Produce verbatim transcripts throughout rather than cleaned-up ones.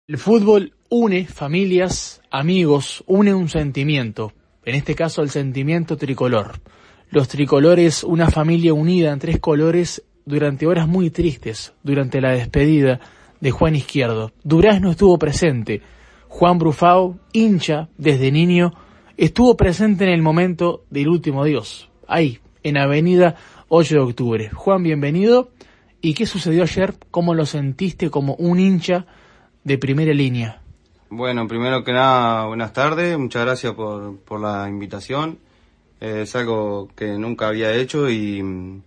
El fútbol une familias, amigos, une un sentimiento, en este caso el sentimiento tricolor. Los tricolores, una familia unida en tres colores durante horas muy tristes, durante la despedida de Juan Izquierdo. Durazno estuvo presente, Juan Brufao, hincha desde niño, estuvo presente en el momento del último adiós, ahí, en Avenida ocho de octubre. Juan, bienvenido. ¿Y qué sucedió ayer? ¿Cómo lo sentiste como un hincha de primera línea? Bueno, primero que nada, buenas tardes, muchas gracias por, por la invitación. Eh, es algo que nunca había hecho y,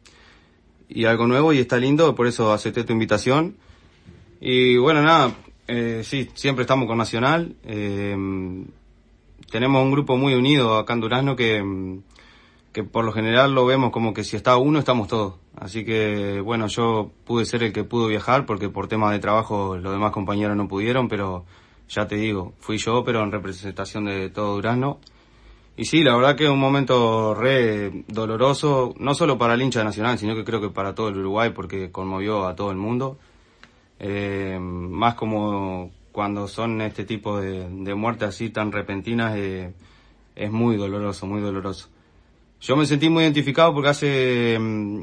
y algo nuevo y está lindo, por eso acepté tu invitación. Y bueno, nada, eh, sí, siempre estamos con Nacional. Eh, tenemos un grupo muy unido acá en Durazno que, que por lo general lo vemos como que si está uno, estamos todos. Así que, bueno, yo pude ser el que pudo viajar porque por temas de trabajo los demás compañeros no pudieron, pero ya te digo, fui yo, pero en representación de todo Durazno. Y sí, la verdad que es un momento re doloroso, no solo para el hincha de Nacional, sino que creo que para todo el Uruguay, porque conmovió a todo el mundo. Eh, más como cuando son este tipo de, de muertes así tan repentinas, eh, es muy doloroso, muy doloroso. Yo me sentí muy identificado porque hace...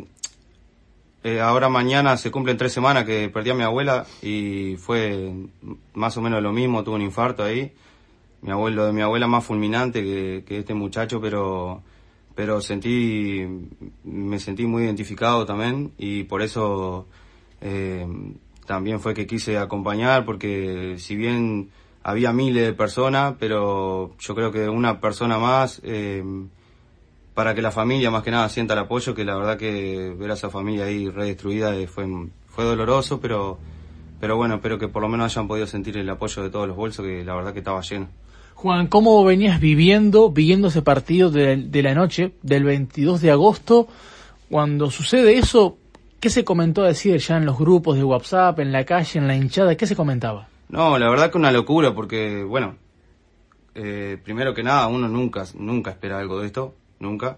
Eh, ahora mañana se cumplen tres semanas que perdí a mi abuela y fue más o menos lo mismo, tuve un infarto ahí. Mi abuelo, de mi abuela más fulminante que, que este muchacho, pero, pero sentí, me sentí muy identificado también y por eso, eh, también fue que quise acompañar porque si bien había miles de personas, pero yo creo que una persona más, eh, para que la familia más que nada sienta el apoyo, que la verdad que ver a esa familia ahí redestruida fue, fue doloroso, pero, pero bueno, espero que por lo menos hayan podido sentir el apoyo de todos los bolsos, que la verdad que estaba lleno. Juan, ¿cómo venías viviendo, viviendo ese partido de, de la noche del veintidós de agosto? Cuando sucede eso, ¿qué se comentó a decir ya en los grupos de WhatsApp, en la calle, en la hinchada? ¿Qué se comentaba? No, la verdad que una locura, porque, bueno, eh, primero que nada, uno nunca, nunca espera algo de esto. Nunca.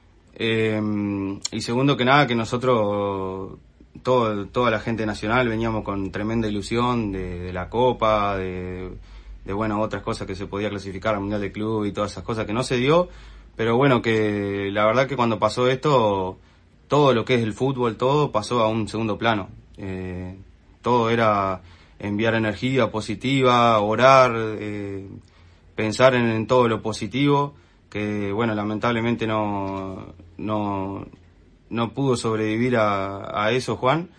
Eh, y segundo que nada, que nosotros, todo, toda la gente nacional, veníamos con tremenda ilusión de, de la Copa, de, de, bueno, otras cosas que se podía clasificar al Mundial de Club y todas esas cosas que no se dio, pero bueno, que la verdad que cuando pasó esto, todo lo que es el fútbol, todo pasó a un segundo plano. Eh, todo era enviar energía positiva, orar, eh, pensar en, en todo lo positivo, que bueno, lamentablemente no no no pudo sobrevivir a, a eso Juan,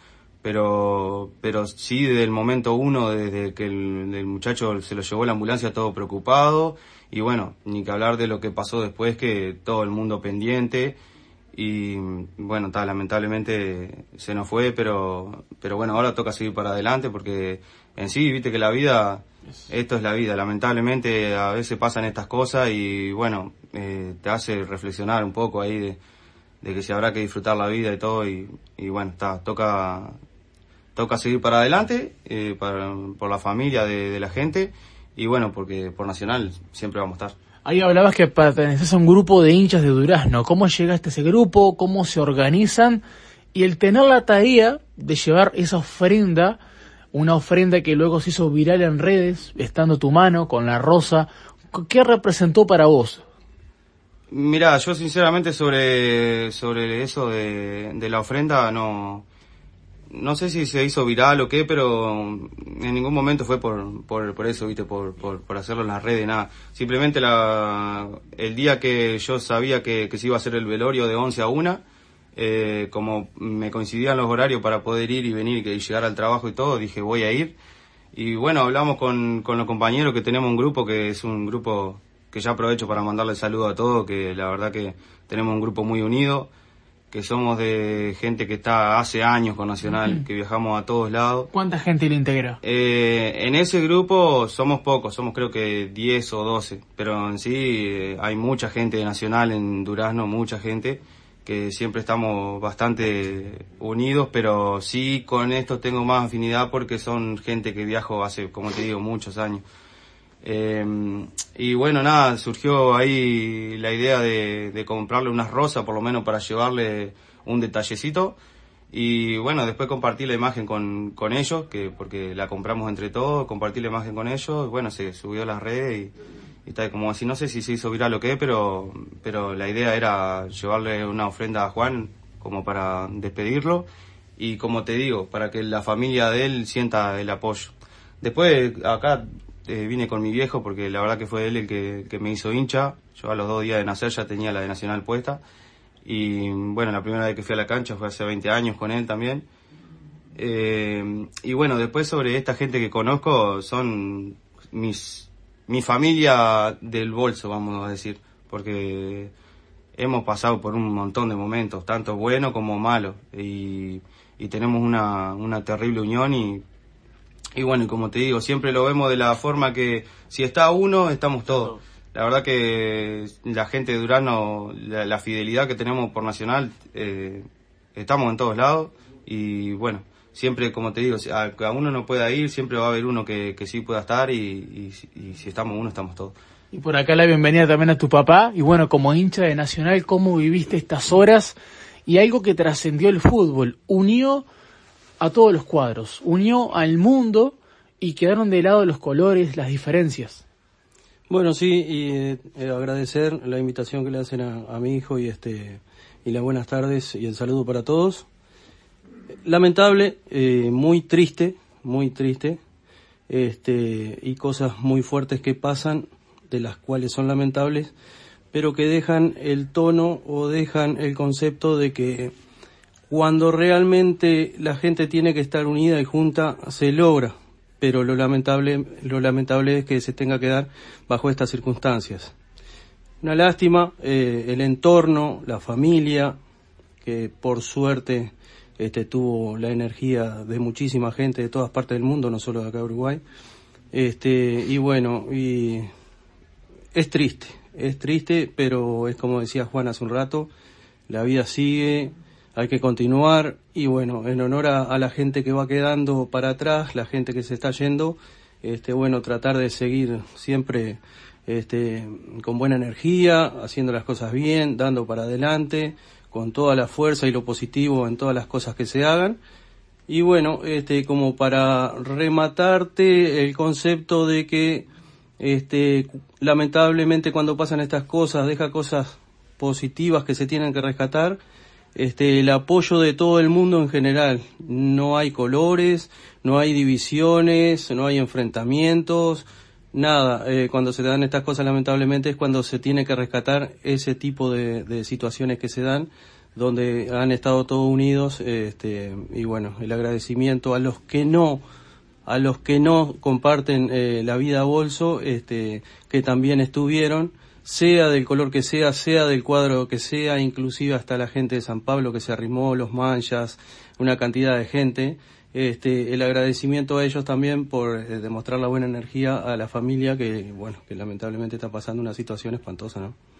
pero pero sí desde el momento uno, desde que el, el muchacho se lo llevó la ambulancia todo preocupado, y bueno, ni que hablar de lo que pasó después, que todo el mundo pendiente, y bueno, ta, lamentablemente se nos fue, pero pero bueno, ahora toca seguir para adelante, porque en sí, viste que la vida, esto es la vida, lamentablemente a veces pasan estas cosas y bueno, eh, te hace reflexionar un poco ahí de, de que se habrá que disfrutar la vida y todo, y, y bueno, está, toca toca seguir para adelante, eh, para, por la familia de, de la gente, y bueno, porque por Nacional siempre vamos a estar. Ahí hablabas que perteneces a un grupo de hinchas de Durazno. ¿Cómo llegaste a ese grupo? ¿Cómo se organizan? Y el tener la tarea de llevar esa ofrenda, una ofrenda que luego se hizo viral en redes, estando tu mano con la rosa, ¿qué representó para vos? Mirá, yo sinceramente sobre sobre eso de, de la ofrenda no no sé si se hizo viral o qué, pero en ningún momento fue por por, por eso, viste, por, por por hacerlo en las redes, nada. Simplemente la el día que yo sabía que, que se iba a hacer el velorio de once a una, eh, como me coincidían los horarios para poder ir y venir y llegar al trabajo y todo, dije voy a ir. Y bueno, hablamos con, con los compañeros, que tenemos un grupo que es un grupo que ya aprovecho para mandarle saludos a todos, que la verdad que tenemos un grupo muy unido, que somos de gente que está hace años con Nacional, uh-huh. que viajamos a todos lados. ¿Cuánta gente lo integra? Eh, en ese grupo somos pocos, somos creo que diez o doce, pero en sí eh, hay mucha gente de Nacional en Durazno, mucha gente, que siempre estamos bastante unidos, pero sí con esto tengo más afinidad porque son gente que viajo hace, como te digo, muchos años. Eh, y bueno, nada, surgió ahí la idea de, de comprarle unas rosas, por lo menos para llevarle un detallecito. Y bueno, después compartí la imagen con, con ellos, que porque la compramos entre todos, compartí la imagen con ellos, y bueno, se subió a las redes y, y tal, como así, no sé si se hizo viral o qué, pero, pero la idea era llevarle una ofrenda a Juan como para despedirlo, y como te digo, para que la familia de él sienta el apoyo. Después acá eh, vine con mi viejo, porque la verdad que fue él el que, que me hizo hincha. Yo a los dos días de nacer ya tenía la de Nacional puesta. Y bueno, la primera vez que fui a la cancha fue hace veinte años con él también. Eh, y bueno, después sobre esta gente que conozco, son mis mi familia del bolso, vamos a decir, porque hemos pasado por un montón de momentos, tanto buenos como malos, y, y tenemos una, una terrible unión y, y bueno, y como te digo, siempre lo vemos de la forma que si está uno, estamos todos. La verdad que la gente de Durazno, la, la fidelidad que tenemos por Nacional, eh, estamos en todos lados y bueno, siempre como te digo, a, a uno no pueda ir, siempre va a haber uno que, que sí pueda estar y, y, y si estamos uno, estamos todos. Y por acá la bienvenida también a tu papá y bueno, como hincha de Nacional, ¿cómo viviste estas horas? Y algo que trascendió el fútbol, unió a todos los cuadros, unió al mundo y quedaron de lado los colores, las diferencias. Bueno, sí, y eh, agradecer la invitación que le hacen a, a mi hijo y este y las buenas tardes y el saludo para todos. Lamentable, eh, muy triste, muy triste, este y cosas muy fuertes que pasan, de las cuales son lamentables, pero que dejan el tono o dejan el concepto de que cuando realmente la gente tiene que estar unida y junta, se logra. Pero lo lamentable, lo lamentable es que se tenga que dar bajo estas circunstancias. Una lástima, eh, el entorno, la familia, que por suerte este, tuvo la energía de muchísima gente de todas partes del mundo, no solo de acá de Uruguay. Este, y bueno, y es triste, es triste, pero es como decía Juan hace un rato, la vida sigue. Hay que continuar y bueno, en honor a, a la gente que va quedando para atrás, la gente que se está yendo, este bueno, tratar de seguir siempre este con buena energía, haciendo las cosas bien, dando para adelante, con toda la fuerza y lo positivo en todas las cosas que se hagan. Y bueno, este como para rematarte el concepto de que este lamentablemente cuando pasan estas cosas deja cosas positivas que se tienen que rescatar. Este, el apoyo de todo el mundo en general, no hay colores, no hay divisiones, no hay enfrentamientos, nada, eh, cuando se dan estas cosas lamentablemente es cuando se tiene que rescatar ese tipo de, de situaciones que se dan, donde han estado todos unidos, este, y bueno, el agradecimiento a los que no, a los que no comparten eh, la vida a bolso, este, que también estuvieron, sea del color que sea, sea del cuadro que sea, inclusive hasta la gente de San Pablo que se arrimó, los manchas, una cantidad de gente. Este, el agradecimiento a ellos también por eh, demostrar la buena energía a la familia que, bueno, que lamentablemente está pasando una situación espantosa, ¿no?